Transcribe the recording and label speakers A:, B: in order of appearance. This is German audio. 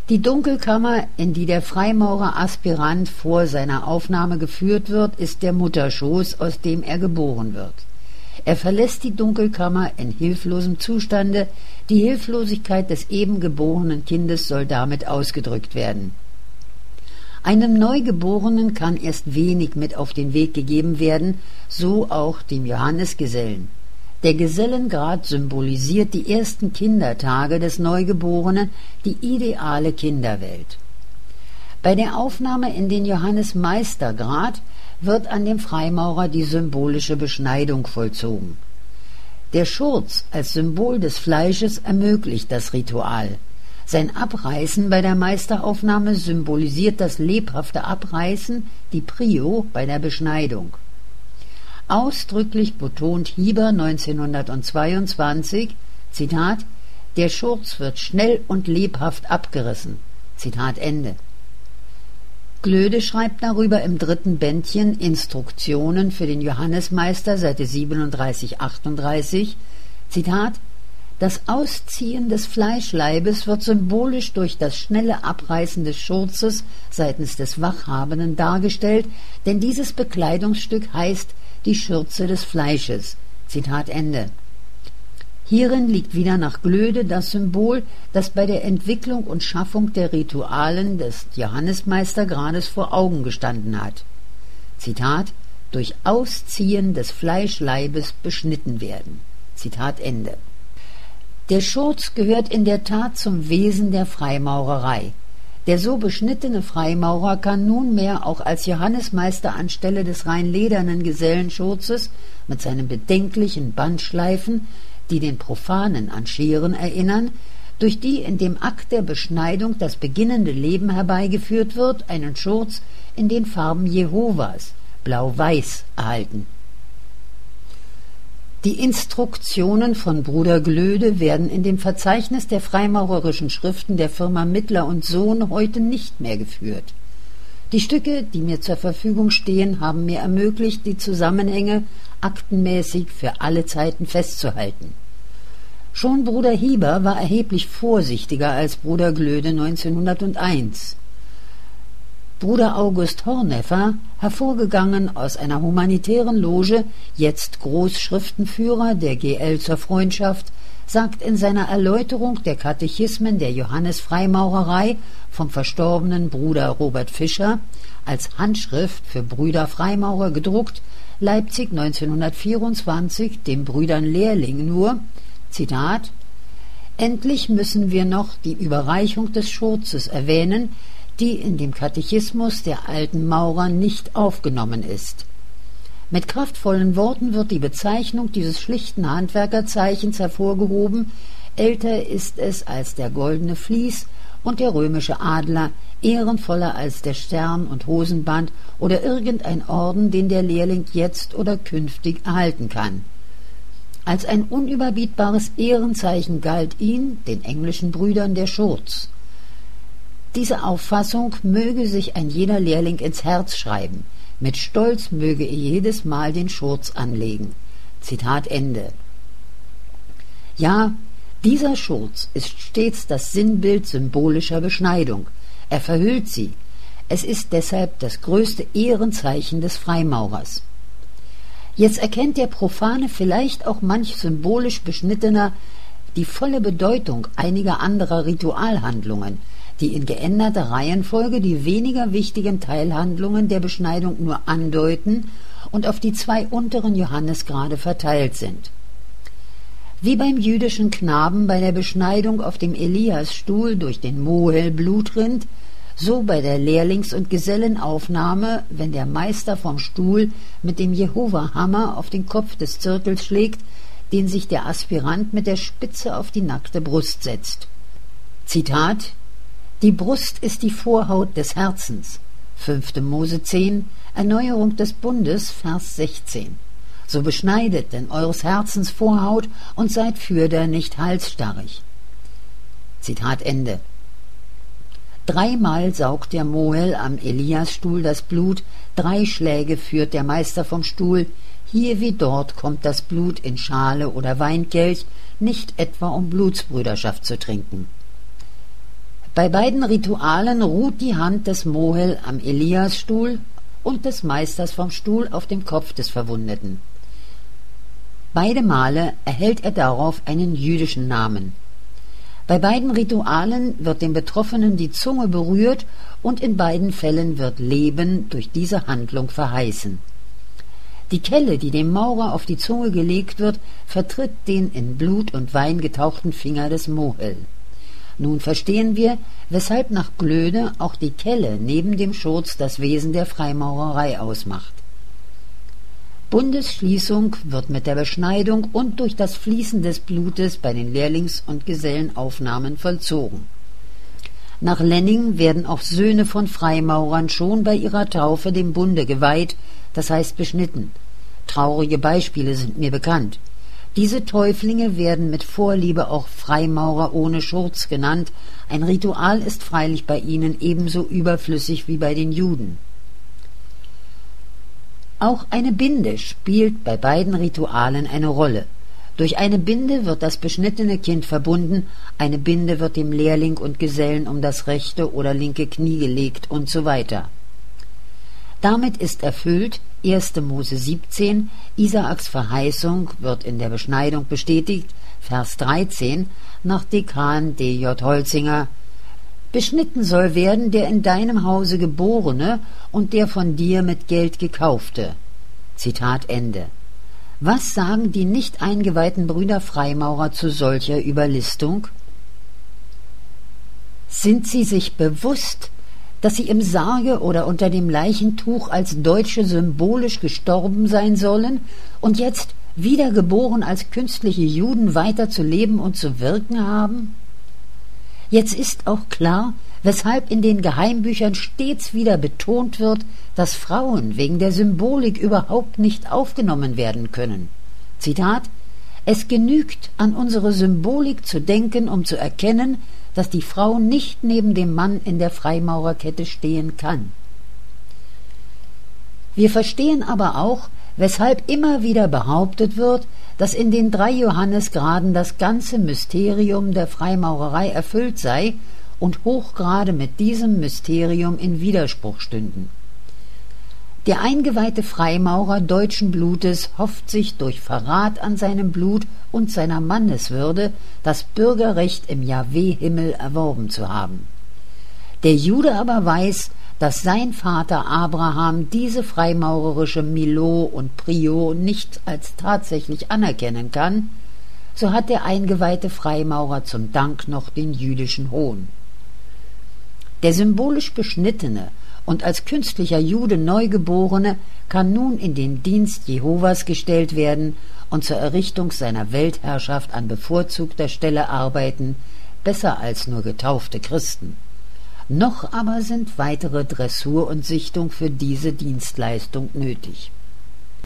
A: Die Dunkelkammer, in die der Freimaurer-Aspirant vor seiner Aufnahme geführt wird, ist der Mutterschoß, aus dem er geboren wird. Er verlässt die Dunkelkammer in hilflosem Zustande, die Hilflosigkeit des eben geborenen Kindes soll damit ausgedrückt werden. Einem Neugeborenen kann erst wenig mit auf den Weg gegeben werden, so auch dem Johannesgesellen. Der Gesellengrad symbolisiert die ersten Kindertage des Neugeborenen, die ideale Kinderwelt. Bei der Aufnahme in den Johannesmeistergrad wird an dem Freimaurer die symbolische Beschneidung vollzogen. Der Schurz als Symbol des Fleisches ermöglicht das Ritual. Sein Abreißen bei der Meisteraufnahme symbolisiert das lebhafte Abreißen, die Prio bei der Beschneidung. Ausdrücklich betont Hieber 1922, Zitat, der Schurz wird schnell und lebhaft abgerissen. Zitat Ende. Glöde schreibt darüber im 3. Bändchen Instruktionen für den Johannesmeister, Seite 37-38, Zitat, das Ausziehen des Fleischleibes wird symbolisch durch das schnelle Abreißen des Schurzes seitens des Wachhabenden dargestellt, denn dieses Bekleidungsstück heißt die Schürze des Fleisches. Zitat Ende. Hierin liegt wieder nach Glöde das Symbol, das bei der Entwicklung und Schaffung der Ritualen des Johannesmeistergrades vor Augen gestanden hat. Zitat, durch Ausziehen des Fleischleibes beschnitten werden. Zitat Ende. Der Schurz gehört in der Tat zum Wesen der Freimaurerei. Der so beschnittene Freimaurer kann nunmehr auch als Johannesmeister anstelle des rein ledernen Gesellenschurzes mit seinen bedenklichen Bandschleifen, die den Profanen an Scheren erinnern, durch die in dem Akt der Beschneidung das beginnende Leben herbeigeführt wird, einen Schurz in den Farben Jehovas, blau-weiß, erhalten. Die Instruktionen von Bruder Glöde werden in dem Verzeichnis der freimaurerischen Schriften der Firma Mittler und Sohn heute nicht mehr geführt. Die Stücke, die mir zur Verfügung stehen, haben mir ermöglicht, die Zusammenhänge aktenmäßig für alle Zeiten festzuhalten. Schon Bruder Hieber war erheblich vorsichtiger als Bruder Glöde 1901. Bruder August Horneffer, hervorgegangen aus einer humanitären Loge, jetzt Großschriftenführer der GL zur Freundschaft, sagt in seiner Erläuterung der Katechismen der Johannes-Freimaurerei vom verstorbenen Bruder Robert Fischer, als Handschrift für Brüder Freimaurer gedruckt, Leipzig 1924, den Brüdern Lehrling nur, Zitat, endlich müssen wir noch die Überreichung des Schurzes erwähnen, die in dem Katechismus der alten Maurer nicht aufgenommen ist. Mit kraftvollen Worten wird die Bezeichnung dieses schlichten Handwerkerzeichens hervorgehoben, älter ist es als der goldene Vlies und der römische Adler, ehrenvoller als der Stern und Hosenband oder irgendein Orden, den der Lehrling jetzt oder künftig erhalten kann. Als ein unüberbietbares Ehrenzeichen galt ihn, den englischen Brüdern, der Schurz. Diese Auffassung möge sich ein jeder Lehrling ins Herz schreiben. Mit Stolz möge er jedes Mal den Schurz anlegen. Zitat Ende. Ja, dieser Schurz ist stets das Sinnbild symbolischer Beschneidung. Er verhüllt sie. Es ist deshalb das größte Ehrenzeichen des Freimaurers. Jetzt erkennt der Profane vielleicht auch manch symbolisch Beschnittener die volle Bedeutung einiger anderer Ritualhandlungen, die in geänderter Reihenfolge die weniger wichtigen Teilhandlungen der Beschneidung nur andeuten und auf die 2 unteren Johannesgrade verteilt sind. Wie beim jüdischen Knaben bei der Beschneidung auf dem Eliasstuhl durch den Mohel Blut rinnt, so bei der Lehrlings- und Gesellenaufnahme, wenn der Meister vom Stuhl mit dem Jehova-Hammer auf den Kopf des Zirkels schlägt, den sich der Aspirant mit der Spitze auf die nackte Brust setzt. Zitat: Die Brust ist die Vorhaut des Herzens. 5. Mose 10, Erneuerung des Bundes, Vers 16. So beschneidet denn eures Herzens Vorhaut und seid fürder nicht halsstarrig. Zitat Ende. 3-mal saugt der Mohel am Eliasstuhl das Blut, 3 Schläge führt der Meister vom Stuhl, hier wie dort kommt das Blut in Schale oder Weinkelch, nicht etwa um Blutsbrüderschaft zu trinken. Bei beiden Ritualen ruht die Hand des Mohel am Eliasstuhl und des Meisters vom Stuhl auf dem Kopf des Verwundeten. Beide Male erhält er darauf einen jüdischen Namen. Bei beiden Ritualen wird dem Betroffenen die Zunge berührt und in beiden Fällen wird Leben durch diese Handlung verheißen. Die Kelle, die dem Maurer auf die Zunge gelegt wird, vertritt den in Blut und Wein getauchten Finger des Mohel. Nun verstehen wir, weshalb nach Glöde auch die Kelle neben dem Schurz das Wesen der Freimaurerei ausmacht. Bundesschließung wird mit der Beschneidung und durch das Fließen des Blutes bei den Lehrlings- und Gesellenaufnahmen vollzogen. Nach Lenning werden auch Söhne von Freimaurern schon bei ihrer Taufe dem Bunde geweiht, das heißt beschnitten. Traurige Beispiele sind mir bekannt. Diese Täuflinge werden mit Vorliebe auch Freimaurer ohne Schurz genannt. Ein Ritual ist freilich bei ihnen ebenso überflüssig wie bei den Juden. Auch eine Binde spielt bei beiden Ritualen eine Rolle. Durch eine Binde wird das beschnittene Kind verbunden, eine Binde wird dem Lehrling und Gesellen um das rechte oder linke Knie gelegt und so weiter. Damit ist erfüllt 1. Mose 17, Isaaks Verheißung wird in der Beschneidung bestätigt, Vers 13, nach Dekan D.J. Holzinger: Beschnitten soll werden der in deinem Hause Geborene und der von dir mit Geld gekaufte. Zitat Ende. Was sagen die nicht eingeweihten Brüder Freimaurer zu solcher Überlistung? Sind sie sich bewusst, dass sie im Sarge oder unter dem Leichentuch als Deutsche symbolisch gestorben sein sollen und jetzt wiedergeboren als künstliche Juden weiter zu leben und zu wirken haben? Jetzt ist auch klar, weshalb in den Geheimbüchern stets wieder betont wird, dass Frauen wegen der Symbolik überhaupt nicht aufgenommen werden können. Zitat: Es genügt, an unsere Symbolik zu denken, um zu erkennen, dass die Frau nicht neben dem Mann in der Freimaurerkette stehen kann. Wir verstehen aber auch, weshalb immer wieder behauptet wird, dass in den 3 Johannesgraden das ganze Mysterium der Freimaurerei erfüllt sei und Hochgrade mit diesem Mysterium in Widerspruch stünden. Der eingeweihte Freimaurer deutschen Blutes hofft sich durch Verrat an seinem Blut und seiner Manneswürde das Bürgerrecht im Jahwe-Himmel erworben zu haben. Der Jude aber weiß, dass sein Vater Abraham diese freimaurerische Milo und Prio nicht als tatsächlich anerkennen kann, so hat der eingeweihte Freimaurer zum Dank noch den jüdischen Hohn. Der symbolisch Beschnittene und als künstlicher Jude Neugeborene kann nun in den Dienst Jehovas gestellt werden und zur Errichtung seiner Weltherrschaft an bevorzugter Stelle arbeiten, besser als nur getaufte Christen. Noch aber sind weitere Dressur und Sichtung für diese Dienstleistung nötig.